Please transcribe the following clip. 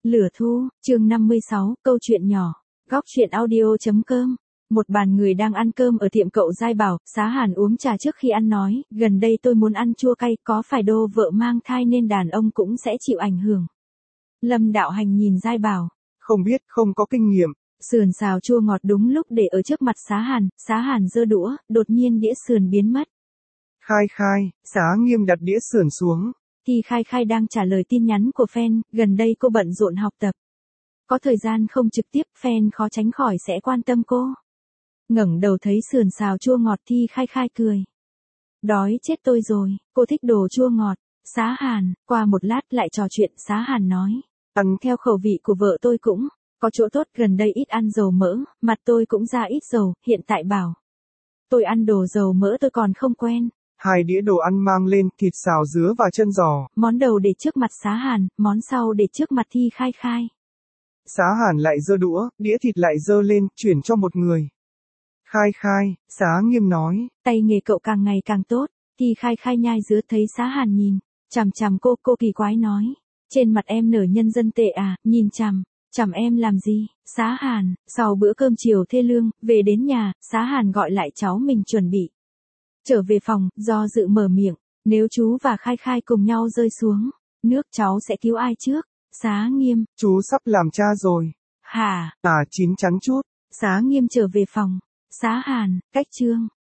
Lửa thu, chương 56, câu chuyện nhỏ. Góc chuyện audio.com. Một bàn người đang ăn cơm ở tiệm cậu Giai bảo, Xá Hàn uống trà trước khi ăn nói, gần đây tôi muốn ăn chua cay, có phải đô vợ mang thai nên đàn ông cũng sẽ chịu ảnh hưởng. Lâm Đạo Hành nhìn Giai bảo. Không biết, không có kinh nghiệm. Sườn xào chua ngọt đúng lúc để ở trước mặt Xá Hàn giơ đũa, đột nhiên đĩa sườn biến mất. Khai, Xá Nghiêm đặt đĩa sườn xuống. Thì Khai đang trả lời tin nhắn của fan, gần đây cô bận rộn học tập. Có thời gian không trực tiếp, fan khó tránh khỏi sẽ quan tâm cô. Ngẩng đầu thấy sườn xào chua ngọt thì Khai cười. Đói chết tôi rồi, cô thích đồ chua ngọt. Xá Hàn, qua một lát lại trò chuyện, Xá Hàn nói. Ăn theo khẩu vị của vợ tôi cũng, có chỗ tốt, gần đây ít ăn dầu mỡ, mặt tôi cũng ra ít dầu, hiện tại bảo. Tôi ăn đồ dầu mỡ tôi còn không quen. 2 đĩa đồ ăn mang lên, thịt xào dứa và chân giò. Món đầu để trước mặt Xá Hàn, món sau để trước mặt Thi Khai. Xá Hàn lại giơ đũa, đĩa thịt lại giơ lên, chuyển cho một người. Khai, Xá Nghiêm nói. Tay nghề cậu càng ngày càng tốt. Thi Khai nhai dứa thấy Xá Hàn nhìn. Chằm cô kỳ quái nói. Trên mặt em nở nhân dân tệ à, nhìn chằm em làm gì? Xá Hàn, sau bữa cơm chiều thê lương, về đến nhà, Xá Hàn gọi lại cháu mình chuẩn bị. Trở về phòng, do dự mở miệng, nếu chú và Khai cùng nhau rơi xuống nước cháu sẽ cứu ai trước? Xá Nghiêm, Chú sắp làm cha rồi. Hả? À, chín chắn chút. Xá Nghiêm trở về phòng. Xá Hàn, cách chương.